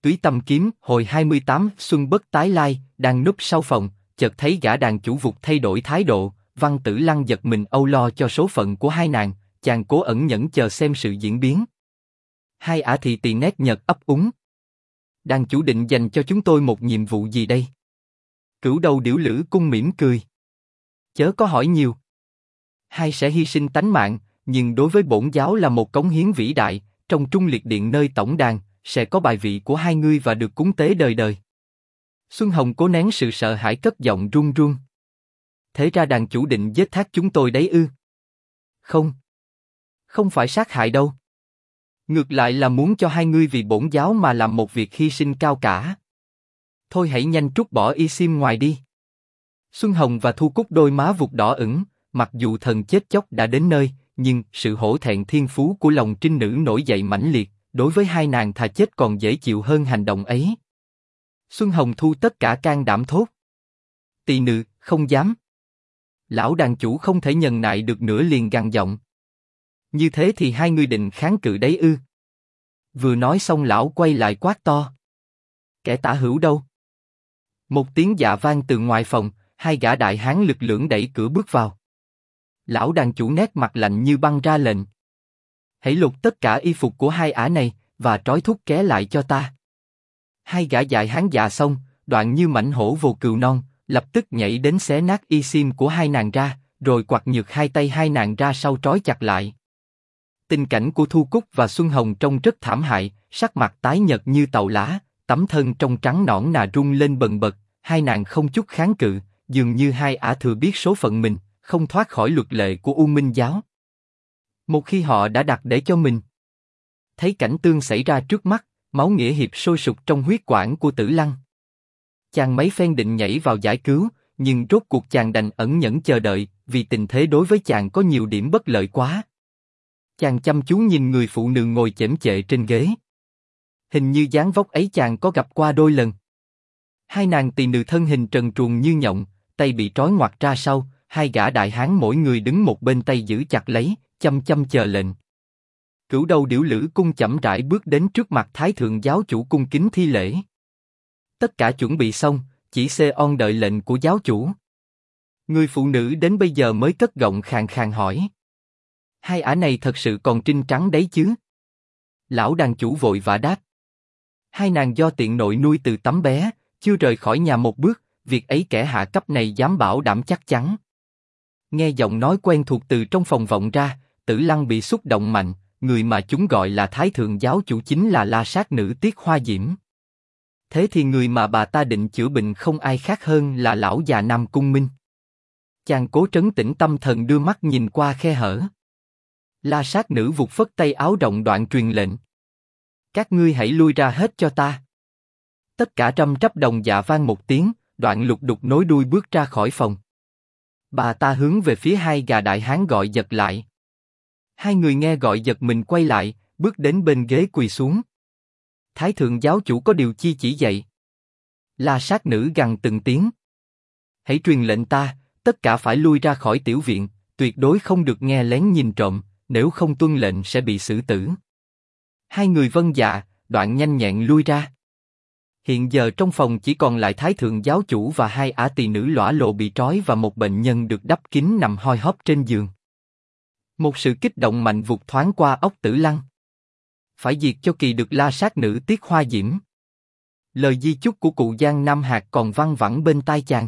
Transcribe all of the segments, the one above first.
Túy Tâm Kiếm, hồi 28, Xuân Bất Tái Lai, đang núp sau phòng, chợt thấy gã đàn chủ vụt thay đổi thái độ, Văn Tử Lăng giật mình âu lo cho số phận của hai nàng, chàng cố ẩn nhẫn chờ xem sự diễn biến. Hai ả thì tì nét nhợt ấp úng. Đàn chủ định dành cho chúng tôi một nhiệm vụ gì đây? Cửu Đầu Điểu Lữ Cung mỉm cười. Chớ có hỏi nhiều. Hai sẽ hy sinh tánh mạng, nhưng đối với bổn giáo là một cống hiến vĩ đại, trong Trung Liệt Điện nơi tổng đàn, sẽ có bài vị của hai ngươi và được cúng tế đời đời. Xuân Hồng cố nén sự sợ hãi cất giọng run run. Thế ra đàn chủ định giết thác chúng tôi đấy ư? Không. Không phải sát hại đâu. Ngược lại là muốn cho hai ngươi vì bổn giáo mà làm một việc hy sinh cao cả. Thôi hãy nhanh trút bỏ y sim ngoài đi. Xuân Hồng và Thu Cúc đôi má vụt đỏ ửng, mặc dù thần chết chóc đã đến nơi, nhưng sự hổ thẹn thiên phú của lòng trinh nữ nổi dậy mãnh liệt, đối với hai nàng thà chết còn dễ chịu hơn hành động ấy. Xuân Hồng thu tất cả can đảm thốt. Tỳ nữ, không dám. Lão đàn chủ không thể nhẫn nại được nữa liền gằn giọng. Như thế thì hai ngươi định kháng cự đấy ư? Vừa nói xong lão quay lại quát to. Kẻ tả hữu đâu? Một tiếng dạ vang từ ngoài phòng, hai gã đại hán lực lưỡng đẩy cửa bước vào. Lão đàn chủ nét mặt lạnh như băng ra lệnh. Hãy lột tất cả y phục của hai ả này, và trói thúc ké lại cho ta. Hai gã đại hán dạ xong, đoạn như mãnh hổ vồ cừu non, lập tức nhảy đến xé nát y sim của hai nàng ra, rồi quặt nhược hai tay hai nàng ra sau trói chặt lại. Tình cảnh của Thu Cúc và Xuân Hồng trông rất thảm hại, sắc mặt tái nhợt như tàu lá, tấm thân trong trắng nõn nà rung lên bần bật, hai nàng không chút kháng cự, dường như hai ả thừa biết số phận mình, không thoát khỏi luật lệ của U Minh giáo. Một khi họ đã đặt để cho mình. Thấy cảnh tương xảy ra trước mắt, máu nghĩa hiệp sôi sục trong huyết quản của Tử Lăng. Chàng mấy phen định nhảy vào giải cứu, nhưng rốt cuộc chàng đành ẩn nhẫn chờ đợi, vì tình thế đối với chàng có nhiều điểm bất lợi quá. Chàng chăm chú nhìn người phụ nữ ngồi chễm chệ trên ghế. Hình như dáng vóc ấy chàng có gặp qua đôi lần. Hai nàng tỳ nữ thân hình trần truồng như nhộng, tay bị trói ngoặt ra sau, hai gã đại hán mỗi người đứng một bên tay giữ chặt lấy, chăm chăm chờ lệnh. Cửu Đầu Điểu Lữ Cung chậm rãi bước đến trước mặt Thái Thượng giáo chủ cung kính thi lễ. Tất cả chuẩn bị xong, chỉ Xê-on đợi lệnh của giáo chủ. Người phụ nữ đến bây giờ mới cất giọng khàn khàn hỏi. Hai ả này thật sự còn trinh trắng đấy chứ? Lão đàn chủ vội vã đáp. Hai nàng do tiện nội nuôi từ tấm bé, chưa rời khỏi nhà một bước, việc ấy kẻ hạ cấp này dám bảo đảm chắc chắn. Nghe giọng nói quen thuộc từ trong phòng vọng ra, Tử Lăng bị xúc động mạnh, người mà chúng gọi là Thái Thượng giáo chủ chính là La Sát Nữ Tiết Hoa Diễm. Thế thì người mà bà ta định chữa bệnh không ai khác hơn là lão già Nam Cung Minh. Chàng cố trấn tĩnh tâm thần đưa mắt nhìn qua khe hở. La Sát Nữ vụt phất tay áo rộng đoạn truyền lệnh. Các ngươi hãy lui ra hết cho ta. Tất cả trăm trắp đồng dạ vang một tiếng, đoạn lục đục nối đuôi bước ra khỏi phòng. Bà ta hướng về phía hai gã đại hán gọi giật lại. Hai người nghe gọi giật mình quay lại, bước đến bên ghế quỳ xuống. Thái Thượng giáo chủ có điều chi chỉ dạy? La Sát Nữ gằn từng tiếng. Hãy truyền lệnh ta, tất cả phải lui ra khỏi tiểu viện, tuyệt đối không được nghe lén nhìn trộm, nếu không tuân lệnh sẽ bị xử tử. Hai người vâng dạ, đoạn nhanh nhẹn lui ra. Hiện giờ trong phòng chỉ còn lại Thái Thượng giáo chủ và hai ả tỳ nữ lõa lộ bị trói và một bệnh nhân được đắp kín nằm hoi hóp trên giường. Một sự kích động mạnh vụt thoáng qua óc Tử Lăng. Phải diệt cho kỳ được La Sát Nữ Tiết Hoa Diễm. Lời di chúc của cụ Giang Nam Hạc còn văng vẳng bên tai chàng.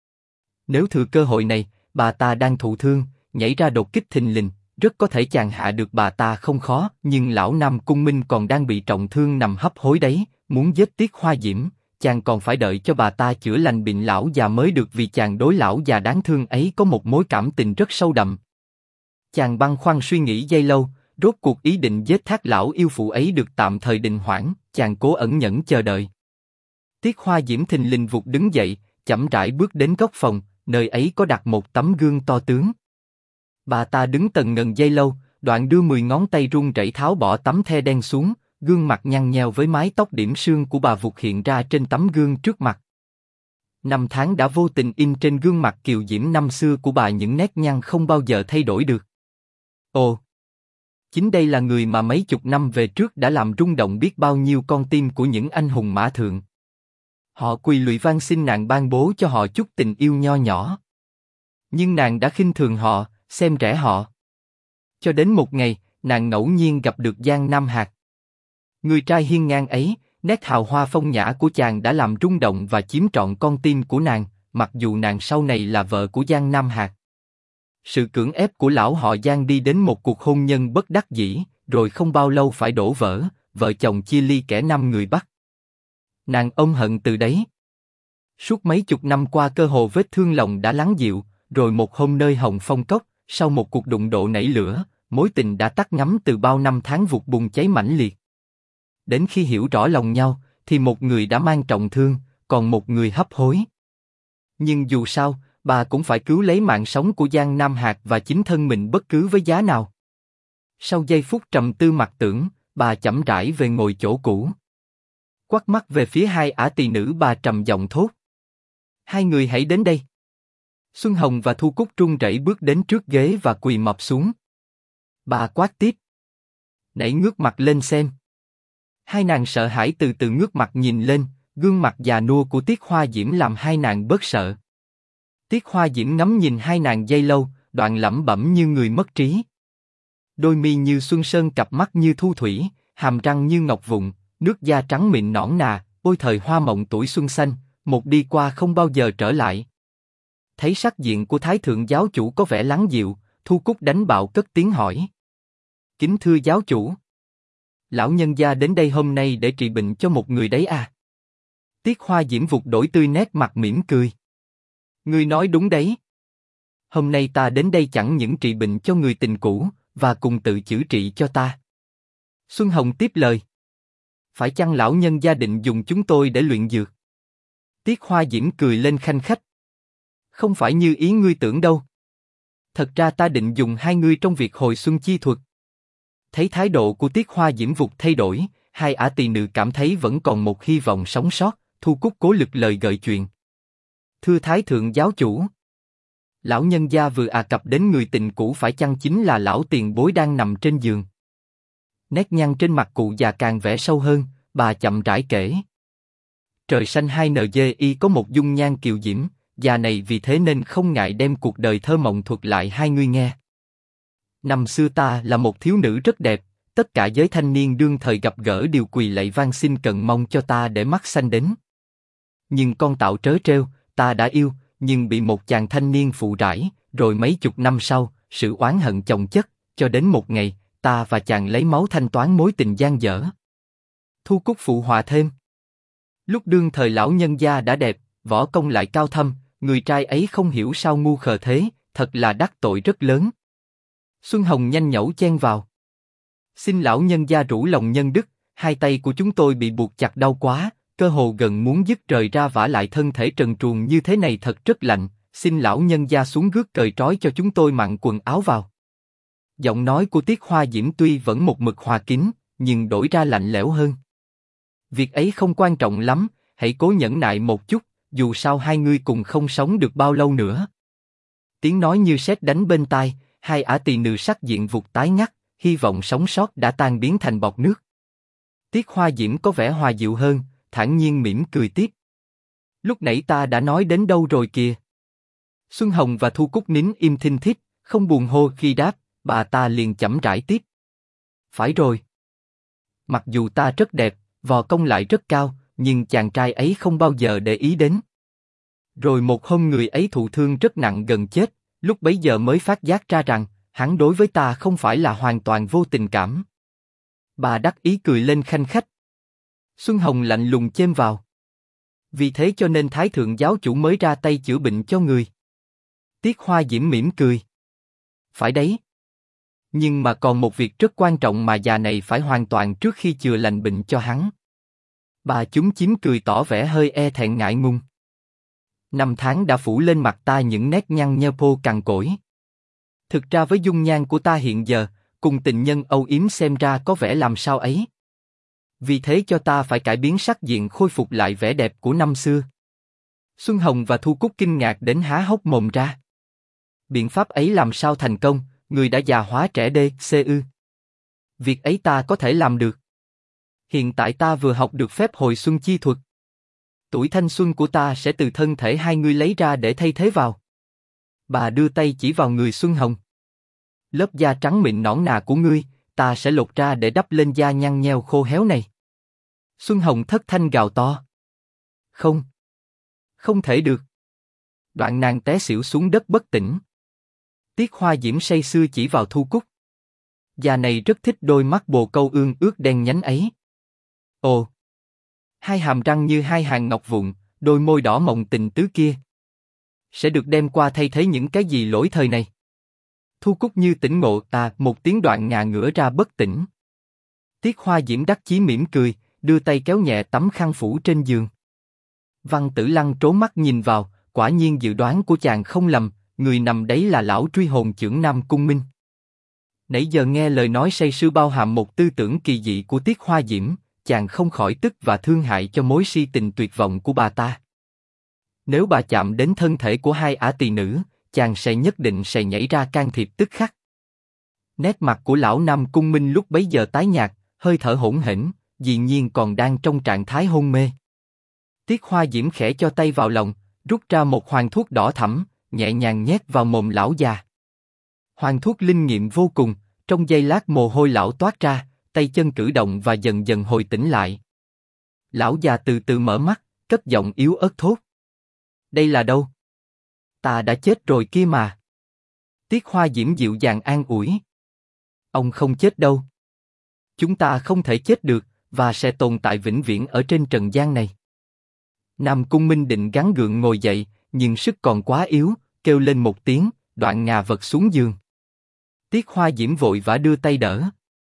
Nếu thừa cơ hội này, bà ta đang thụ thương, nhảy ra đột kích thình lình, rất có thể chàng hạ được bà ta không khó, nhưng lão Nam Cung Minh còn đang bị trọng thương nằm hấp hối đấy, muốn giết Tiết Hoa Diễm, chàng còn phải đợi cho bà ta chữa lành bệnh lão già mới được vì chàng đối lão già đáng thương ấy có một mối cảm tình rất sâu đậm. Chàng băn khoăn suy nghĩ giây lâu, rốt cuộc ý định giết thác lão yêu phụ ấy được tạm thời đình hoãn, chàng cố ẩn nhẫn chờ đợi. Tiết Hoa Diễm thình lình vụt đứng dậy, chậm rãi bước đến góc phòng, nơi ấy có đặt một tấm gương to tướng. Bà ta đứng tần ngần giây lâu, đoạn đưa 10 ngón tay run rẩy tháo bỏ tấm the đen xuống, gương mặt nhăn nheo với mái tóc điểm sương của bà vụt hiện ra trên tấm gương trước mặt. Năm tháng đã vô tình in trên gương mặt kiều diễm năm xưa của bà những nét nhăn không bao giờ thay đổi được. Ồ! Chính đây là người mà mấy chục năm về trước đã làm rung động biết bao nhiêu con tim của những anh hùng mã thượng. Họ quỳ lụy van xin nàng ban bố cho họ chút tình yêu nho nhỏ. Nhưng nàng đã khinh thường họ, xem rẻ họ. Cho đến một ngày, nàng ngẫu nhiên gặp được Giang Nam Hạc. Người trai hiên ngang ấy, nét hào hoa phong nhã của chàng đã làm rung động và chiếm trọn con tim của nàng, mặc dù nàng sau này là vợ của Giang Nam Hạc. Sự cưỡng ép của lão họ Giang đi đến một cuộc hôn nhân bất đắc dĩ, rồi không bao lâu phải đổ vỡ, vợ chồng chia ly kẻ năm người Bắc. Nàng ôm hận từ đấy. Suốt mấy chục năm qua cơ hồ vết thương lòng đã lắng dịu, rồi một hôm nơi Hồng Phong Cốc, sau một cuộc đụng độ nảy lửa, mối tình đã tắt ngấm từ bao năm tháng vụt bùng cháy mãnh liệt. Đến khi hiểu rõ lòng nhau, thì một người đã mang trọng thương, còn một người hấp hối. Nhưng dù sao, bà cũng phải cứu lấy mạng sống của Giang Nam Hạc và chính thân mình bất cứ với giá nào. Sau giây phút trầm tư mặc tưởng, bà chậm rãi về ngồi chỗ cũ. Quắt mắt về phía hai ả tỳ nữ, bà trầm giọng thốt: hai người hãy đến đây. Xuân Hồng và Thu Cúc run rẩy bước đến trước ghế và quỳ mọp xuống. Bà quát tiếp: nãy ngước mặt lên xem. Hai nàng sợ hãi từ từ ngước mặt nhìn lên, gương mặt già nua của Tiết Hoa Diễm làm hai nàng bớt sợ. Tiết Hoa Diễm ngắm nhìn hai nàng giây lâu, đoạn lẩm bẩm như người mất trí. Đôi mi như xuân sơn, cặp mắt như thu thủy, hàm răng như ngọc vụn, nước da trắng mịn nõn nà, ôi thời hoa mộng tuổi xuân xanh, một đi qua không bao giờ trở lại. Thấy sắc diện của Thái thượng giáo chủ có vẻ lắng dịu, Thu Cúc đánh bạo cất tiếng hỏi: kính thưa giáo chủ, lão nhân gia đến đây hôm nay để trị bệnh cho một người đấy à? Tiết Hoa Diễm vụt đổi tươi nét mặt mỉm cười: ngươi nói đúng đấy. Hôm nay ta đến đây chẳng những trị bệnh cho người tình cũ, và cùng tự chữa trị cho ta. Xuân Hồng tiếp lời: phải chăng lão nhân gia định dùng chúng tôi để luyện dược? Tiết Hoa Diễm cười lên khanh khách: không phải như ý ngươi tưởng đâu. Thật ra ta định dùng hai ngươi trong việc hồi xuân chi thuật. Thấy thái độ của Tiết Hoa Diễm vụt thay đổi, hai ả tỳ nữ cảm thấy vẫn còn một hy vọng sống sót. Thu Cúc cố lực lời gợi chuyện: thưa Thái thượng giáo chủ, lão nhân gia vừa cập đến người tình cũ, phải chăng chính là lão tiền bối đang nằm trên giường? Nét nhăn trên mặt cụ già càng vẽ sâu hơn, bà chậm rãi kể: trời xanh hai NGI có một dung nhan kiều diễm, già này vì thế nên không ngại đem cuộc đời thơ mộng thuật lại hai ngươi nghe. Năm xưa ta là một thiếu nữ rất đẹp, tất cả giới thanh niên đương thời gặp gỡ đều quỳ lạy van xin cần mong cho ta để mắt sanh đến. Nhưng con tạo trớ trêu, ta đã yêu, nhưng bị một chàng thanh niên phụ rải, rồi mấy chục năm sau, sự oán hận chồng chất, cho đến một ngày, ta và chàng lấy máu thanh toán mối tình dang dở. Thu Cúc phụ họa thêm: lúc đương thời lão nhân gia đã đẹp, võ công lại cao thâm, người trai ấy không hiểu sao ngu khờ thế, thật là đắc tội rất lớn. Xuân Hồng nhanh nhẩu chen vào: xin lão nhân gia rủ lòng nhân đức, hai tay của chúng tôi bị buộc chặt đau quá, cơ hồ gần muốn dứt rời ra, vả lại thân thể trần truồng như thế này thật rất lạnh, xin lão nhân gia xuống gước cởi trói cho chúng tôi mặn quần áo vào. Giọng nói của Tiết Hoa Diễm tuy vẫn một mực hòa kín, nhưng đổi ra lạnh lẽo hơn. Việc ấy không quan trọng lắm, hãy cố nhẫn nại một chút, dù sao hai ngươi cùng không sống được bao lâu nữa. Tiếng nói như sét đánh bên tai, hai ả tỳ nữ sắc diện vụt tái ngắt, hy vọng sống sót đã tan biến thành bọt nước. Tiết Hoa Diễm có vẻ hòa dịu hơn, thản nhiên mỉm cười tiếp: lúc nãy ta đã nói đến đâu rồi kìa? Xuân Hồng và Thu Cúc nín im thinh thít, không buồn hô khi đáp, bà ta liền chậm rãi tiếp: phải rồi. Mặc dù ta rất đẹp, vò công lại rất cao, nhưng chàng trai ấy không bao giờ để ý đến. Rồi một hôm người ấy thụ thương rất nặng gần chết, lúc bấy giờ mới phát giác ra rằng, hắn đối với ta không phải là hoàn toàn vô tình cảm. Bà đắc ý cười lên khanh khách. Xuân Hồng lạnh lùng chêm vào: vì thế cho nên Thái thượng giáo chủ mới ra tay chữa bệnh cho người. Tiết Hoa Diễm mỉm cười: phải đấy. Nhưng mà còn một việc rất quan trọng mà già này phải hoàn toàn trước khi chữa lành bệnh cho hắn. Bà chúm chím cười tỏ vẻ hơi e thẹn ngại ngùng. Năm tháng đã phủ lên mặt ta những nét nhăn nhơ phô cằn cỗi. Thực ra với dung nhan của ta hiện giờ, cùng tình nhân âu yếm xem ra có vẻ làm sao ấy. Vì thế cho ta phải cải biến sắc diện, khôi phục lại vẻ đẹp của năm xưa. Xuân Hồng và Thu Cúc kinh ngạc đến há hốc mồm ra. Biện pháp ấy làm sao thành công, người đã già hóa trẻ đê, ư? Việc ấy ta có thể làm được. Hiện tại ta vừa học được phép hồi xuân chi thuật. Tuổi thanh xuân của ta sẽ từ thân thể hai ngươi lấy ra để thay thế vào. Bà đưa tay chỉ vào người Xuân Hồng. Lớp da trắng mịn nõn nà của ngươi, ta sẽ lột ra để đắp lên da nhăn nheo khô héo này. Xuân Hồng thất thanh gào to. Không. Không thể được. Đoạn nàng té xỉu xuống đất bất tỉnh. Tiết Hoa Diễm say sưa chỉ vào Thu Cúc. Già này rất thích đôi mắt bồ câu ương ướt đen nhánh ấy. Ồ! Hai hàm răng như hai hàng ngọc vụn, đôi môi đỏ mộng tình tứ kia. Sẽ được đem qua thay thế những cái gì lỗi thời này? Thu Cúc như tỉnh ngộ, một tiếng đoạn ngà ngửa ra bất tỉnh. Tiết Hoa Diễm đắc chí mỉm cười, đưa tay kéo nhẹ tấm khăn phủ trên giường. Văn Tử Lăng trố mắt nhìn vào, quả nhiên dự đoán của chàng không lầm, người nằm đấy là lão truy hồn chưởng Nam Cung Minh. Nãy giờ nghe lời nói say sưa bao hàm một tư tưởng kỳ dị của Tiết Hoa Diễm, chàng không khỏi tức và thương hại cho mối si tình tuyệt vọng của bà ta. Nếu bà chạm đến thân thể của hai ả tỳ nữ, chàng sẽ nhất định sẽ nhảy ra can thiệp tức khắc. Nét mặt của lão Nam Cung Minh lúc bấy giờ tái nhạt, hơi thở hỗn hển, dĩ nhiên còn đang trong trạng thái hôn mê. Tiết Hoa Diễm khẽ cho tay vào lòng, rút ra một hoàng thuốc đỏ thẫm, nhẹ nhàng nhét vào mồm lão già. Hoàng thuốc linh nghiệm vô cùng, trong giây lát mồ hôi lão toát ra, tay chân cử động và dần dần hồi tỉnh lại. Lão già từ từ mở mắt, cất giọng yếu ớt thốt. Đây là đâu? Ta đã chết rồi kia mà. Tiết Hoa Diễm dịu dàng an ủi. Ông không chết đâu. Chúng ta không thể chết được, và sẽ tồn tại vĩnh viễn ở trên trần gian này. Nam Cung Minh định gắng gượng ngồi dậy, nhưng sức còn quá yếu, kêu lên một tiếng, đoạn ngà vật xuống giường. Tiết Hoa Diễm vội vã đưa tay đỡ.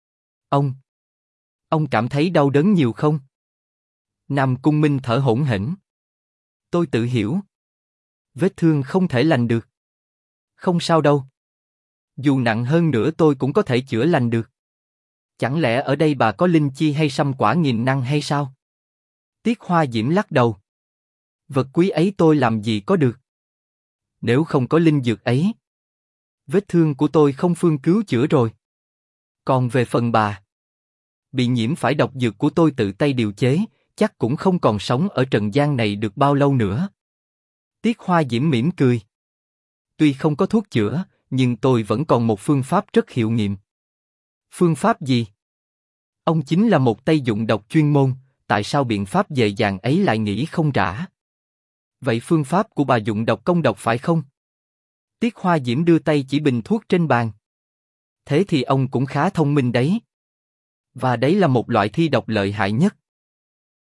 Ông cảm thấy đau đớn nhiều không? Nam Cung Minh thở hổn hển. Tôi tự hiểu. Vết thương không thể lành được. Không sao đâu. Dù nặng hơn nữa tôi cũng có thể chữa lành được. Chẳng lẽ ở đây bà có linh chi hay sâm quả nghìn năng hay sao? Tiết Hoa Diễm lắc đầu. Vật quý ấy tôi làm gì có được. Nếu không có linh dược ấy, vết thương của tôi không phương cứu chữa rồi. Còn về phần bà, bị nhiễm phải độc dược của tôi tự tay điều chế, chắc cũng không còn sống ở trần gian này được bao lâu nữa. Tiết Hoa Diễm mỉm cười. Tuy không có thuốc chữa, nhưng tôi vẫn còn một phương pháp rất hiệu nghiệm. Phương pháp gì? Ông chính là một tay dụng độc chuyên môn, tại sao biện pháp dễ dàng ấy lại nghĩ không rã? Vậy phương pháp của bà dụng độc công độc phải không? Tiết Hoa Diễm đưa tay chỉ bình thuốc trên bàn. Thế thì ông cũng khá thông minh đấy. Và đấy là một loại thi độc lợi hại nhất.